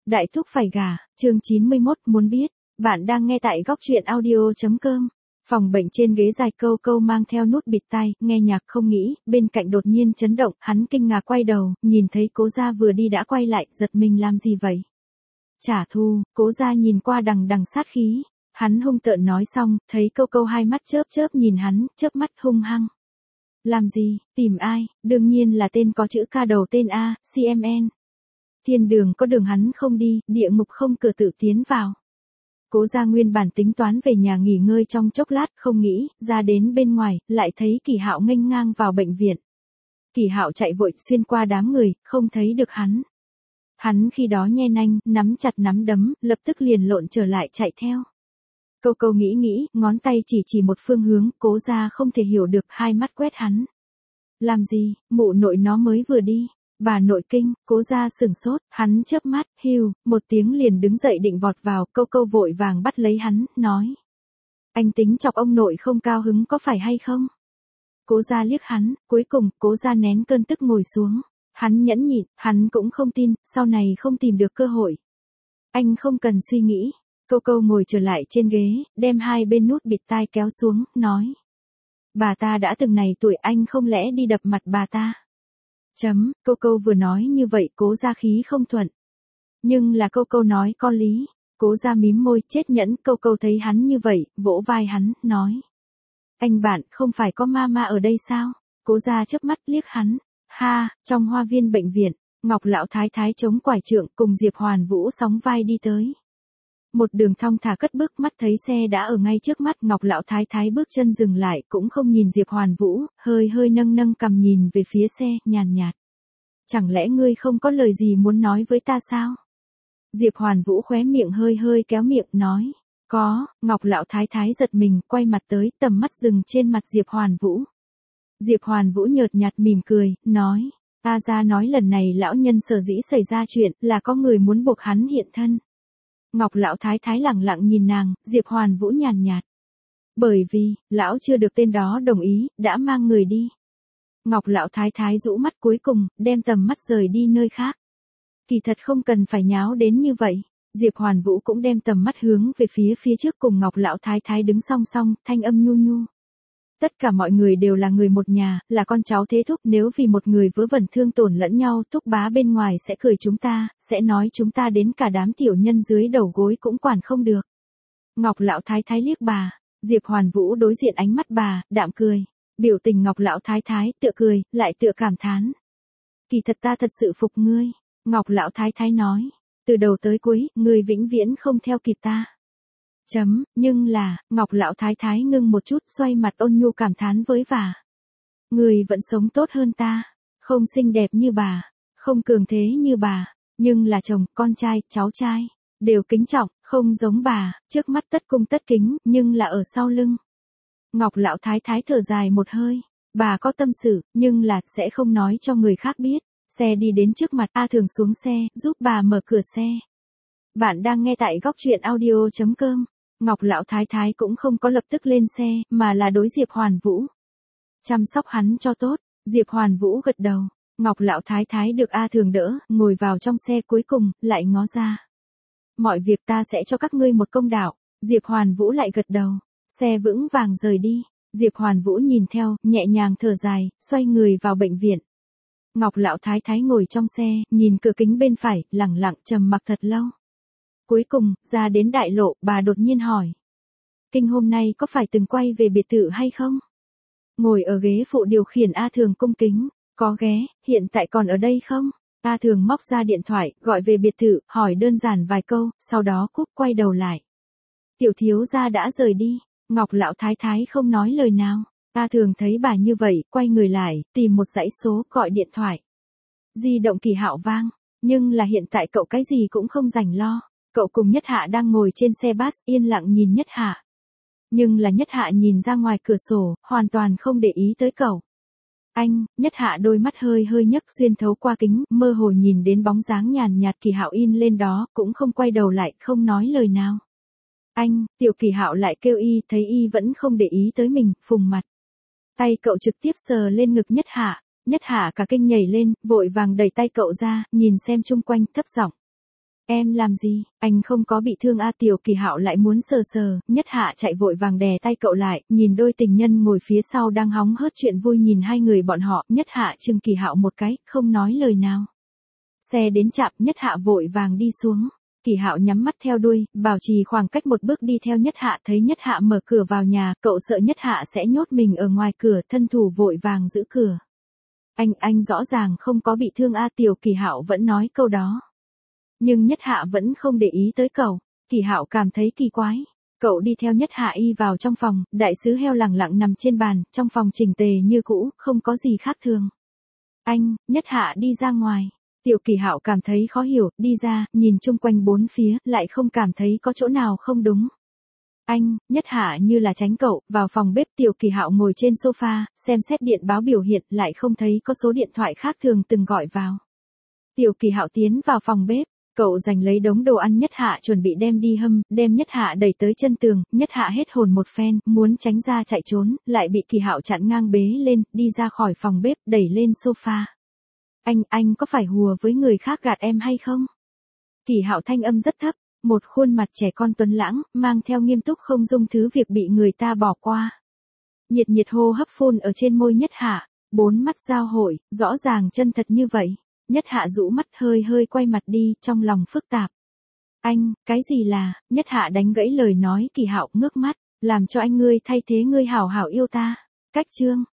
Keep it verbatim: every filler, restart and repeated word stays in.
Đại thúc phải gả, chương chín mươi mốt muốn biết, bạn đang nghe tại góc truyện audio.com. Phòng bệnh trên ghế dài Câu Câu mang theo nút bịt tai, nghe nhạc không nghĩ, bên cạnh đột nhiên chấn động, hắn kinh ngạc quay đầu, nhìn thấy Cố Gia vừa đi đã quay lại, giật mình làm gì vậy? Trả thù, Cố Gia nhìn qua đằng đằng sát khí, hắn hung tợn nói xong, thấy Câu Câu hai mắt chớp chớp nhìn hắn, chớp mắt hung hăng. Làm gì, tìm ai, đương nhiên là tên có chữ K đầu tên A, xê em en. Thiên đường có đường hắn không đi, địa ngục không cửa tự tiến vào. Cố Gia nguyên bản tính toán về nhà nghỉ ngơi trong chốc lát, không nghĩ, ra đến bên ngoài, lại thấy Kỳ Hạo nghênh ngang vào bệnh viện. Kỳ Hạo chạy vội xuyên qua đám người, không thấy được hắn. Hắn khi đó nhe nanh, nắm chặt nắm đấm, lập tức liền lộn trở lại chạy theo. Câu Câu nghĩ nghĩ, ngón tay chỉ chỉ một phương hướng, Cố Gia không thể hiểu được, hai mắt quét hắn. Làm gì, mụ nội nó mới vừa đi. Bà nội kinh, Cố Gia sửng sốt, hắn chớp mắt, hiu, một tiếng liền đứng dậy định vọt vào, Câu Câu vội vàng bắt lấy hắn, nói. Anh tính chọc ông nội không cao hứng có phải hay không? Cố Gia liếc hắn, cuối cùng, Cố Gia nén cơn tức ngồi xuống. Hắn nhẫn nhịn, hắn cũng không tin, sau này không tìm được cơ hội. Anh không cần suy nghĩ. Câu Câu ngồi trở lại trên ghế, đem hai bên nút bịt tai kéo xuống, nói. Bà ta đã từng này tuổi, anh không lẽ đi đập mặt bà ta? Chấm, Câu Câu vừa nói như vậy, Cố Gia khí không thuận. Nhưng là Câu Câu nói có lý. Cố Gia mím môi, chết nhẫn, Câu Câu thấy hắn như vậy, vỗ vai hắn, nói. Anh bạn, không phải có mama ở đây sao? Cố Gia chớp mắt liếc hắn. Ha, trong hoa viên bệnh viện, Ngọc lão thái thái chống quải trượng cùng Diệp Hoàn Vũ sóng vai đi tới. Một đường thong thả cất bước, mắt thấy xe đã ở ngay trước mắt, Ngọc lão thái thái bước chân dừng lại, cũng không nhìn Diệp Hoàn Vũ, hơi hơi nâng nâng cằm nhìn về phía xe, nhàn nhạt. Chẳng lẽ ngươi không có lời gì muốn nói với ta sao? Diệp Hoàn Vũ khóe miệng hơi hơi kéo miệng, nói. Có, Ngọc lão thái thái giật mình, quay mặt tới, tầm mắt dừng trên mặt Diệp Hoàn Vũ. Diệp Hoàn Vũ nhợt nhạt mỉm cười, nói. Ta ra nói lần này lão nhân sở dĩ xảy ra chuyện, là có người muốn buộc hắn hiện thân. Ngọc lão thái thái lẳng lặng nhìn nàng, Diệp Hoàn Vũ nhàn nhạt. Bởi vì, lão chưa được tên đó đồng ý, đã mang người đi. Ngọc lão thái thái rũ mắt cuối cùng, đem tầm mắt rời đi nơi khác. Kỳ thật không cần phải nháo đến như vậy. Diệp Hoàn Vũ cũng đem tầm mắt hướng về phía phía trước cùng Ngọc lão thái thái đứng song song, thanh âm nhu nhu. Tất cả mọi người đều là người một nhà, là con cháu thế thúc, nếu vì một người vớ vẩn thương tổn lẫn nhau, thúc bá bên ngoài sẽ cười chúng ta, sẽ nói chúng ta đến cả đám tiểu nhân dưới đầu gối cũng quản không được. Ngọc lão thái thái liếc bà, Diệp Hoàn Vũ đối diện ánh mắt bà, đạm cười. Biểu tình Ngọc lão thái thái, tựa cười, lại tựa cảm thán. Kỳ thật ta thật sự phục ngươi. Ngọc lão thái thái nói, từ đầu tới cuối, ngươi vĩnh viễn không theo kịp ta. Chấm, nhưng là, Ngọc lão thái thái ngưng một chút, xoay mặt ôn nhu cảm thán với bà. Người vẫn sống tốt hơn ta, không xinh đẹp như bà, không cường thế như bà, nhưng là chồng, con trai, cháu trai, đều kính trọng, không giống bà, trước mắt tất cung tất kính, nhưng là ở sau lưng. Ngọc lão thái thái thở dài một hơi, bà có tâm sự, nhưng là, sẽ không nói cho người khác biết. Xe đi đến trước mặt, A Thường xuống xe, giúp bà mở cửa xe. Bạn đang nghe tại góc truyện audio.com. Ngọc lão thái thái cũng không có lập tức lên xe, mà là đối Diệp Hoàn Vũ. Chăm sóc hắn cho tốt, Diệp Hoàn Vũ gật đầu. Ngọc lão thái thái được A Thường đỡ, ngồi vào trong xe, cuối cùng, lại ngó ra. Mọi việc ta sẽ cho các ngươi một công đạo. Diệp Hoàn Vũ lại gật đầu. Xe vững vàng rời đi. Diệp Hoàn Vũ nhìn theo, nhẹ nhàng thở dài, xoay người vào bệnh viện. Ngọc lão thái thái ngồi trong xe, nhìn cửa kính bên phải, lẳng lặng trầm mặc thật lâu. Cuối cùng, ra đến đại lộ, bà đột nhiên hỏi. Kinh hôm nay có phải từng quay về biệt thự hay không? Ngồi ở ghế phụ điều khiển A Thường cung kính. Có ghé, hiện tại còn ở đây không? A Thường móc ra điện thoại, gọi về biệt thự, hỏi đơn giản vài câu, sau đó cúp quay đầu lại. Tiểu thiếu gia đã rời đi. Ngọc lão thái thái không nói lời nào. A Thường thấy bà như vậy, quay người lại, tìm một dãy số, gọi điện thoại. Di động Kỳ Hạo vang, nhưng là hiện tại cậu cái gì cũng không rảnh lo. Cậu cùng Nhất Hạ đang ngồi trên xe bus, yên lặng nhìn Nhất Hạ. Nhưng là Nhất Hạ nhìn ra ngoài cửa sổ, hoàn toàn không để ý tới cậu. Anh, Nhất Hạ đôi mắt hơi hơi nhấc xuyên thấu qua kính, mơ hồ nhìn đến bóng dáng nhàn nhạt Kỳ Hạo in lên đó, cũng không quay đầu lại, không nói lời nào. Anh, tiểu Kỳ Hạo lại kêu y, thấy y vẫn không để ý tới mình, phùng mặt. Tay cậu trực tiếp sờ lên ngực Nhất Hạ, Nhất Hạ cả kinh nhảy lên, vội vàng đẩy tay cậu ra, nhìn xem chung quanh, thấp giọng. Em làm gì, anh không có bị thương a Tiểu Kỳ Hạo lại muốn sờ sờ, Nhất Hạ chạy vội vàng đè tay cậu lại, nhìn đôi tình nhân ngồi phía sau đang hóng hớt chuyện vui nhìn hai người bọn họ, Nhất Hạ chừng Kỳ Hạo một cái, không nói lời nào. Xe đến trạm, Nhất Hạ vội vàng đi xuống. Kỳ Hạo nhắm mắt theo đuôi, bảo trì khoảng cách một bước đi theo Nhất Hạ, thấy Nhất Hạ mở cửa vào nhà, cậu sợ Nhất Hạ sẽ nhốt mình ở ngoài cửa, thân thủ vội vàng giữ cửa. Anh, anh rõ ràng không có bị thương a Tiểu Kỳ Hạo vẫn nói câu đó. Nhưng Nhất Hạ vẫn không để ý tới cậu, Kỳ Hạo cảm thấy kỳ quái. Cậu đi theo Nhất Hạ y vào trong phòng, đại sứ heo lẳng lặng nằm trên bàn, trong phòng chỉnh tề như cũ, không có gì khác thường. Anh, Nhất Hạ đi ra ngoài. Tiểu Kỳ Hạo cảm thấy khó hiểu, đi ra, nhìn chung quanh bốn phía, lại không cảm thấy có chỗ nào không đúng. Anh, Nhất Hạ như là tránh cậu, vào phòng bếp Tiểu Kỳ Hạo ngồi trên sofa, xem xét điện báo biểu hiện, lại không thấy có số điện thoại khác thường từng gọi vào. Tiểu Kỳ Hạo tiến vào phòng bếp, cậu giành lấy đống đồ ăn Nhất Hạ chuẩn bị đem đi hâm, đem Nhất Hạ đẩy tới chân tường, Nhất Hạ hết hồn một phen, muốn tránh ra chạy trốn, lại bị Kỳ Hạo chặn ngang bế lên, đi ra khỏi phòng bếp, đẩy lên sofa. Anh, anh có phải hùa với người khác gạt em hay không? Kỳ Hạo thanh âm rất thấp, một khuôn mặt trẻ con tuấn lãng, mang theo nghiêm túc không dung thứ việc bị người ta bỏ qua. Nhiệt nhiệt hô hấp phun ở trên môi Nhất Hạ, bốn mắt giao hội, rõ ràng chân thật như vậy. Nhất Hạ rũ mắt hơi hơi quay mặt đi, trong lòng phức tạp. Anh, cái gì là, Nhất Hạ đánh gãy lời nói Kỳ Hạo ngước mắt, làm cho anh ngươi thay thế ngươi hảo hảo yêu ta. Cách chương.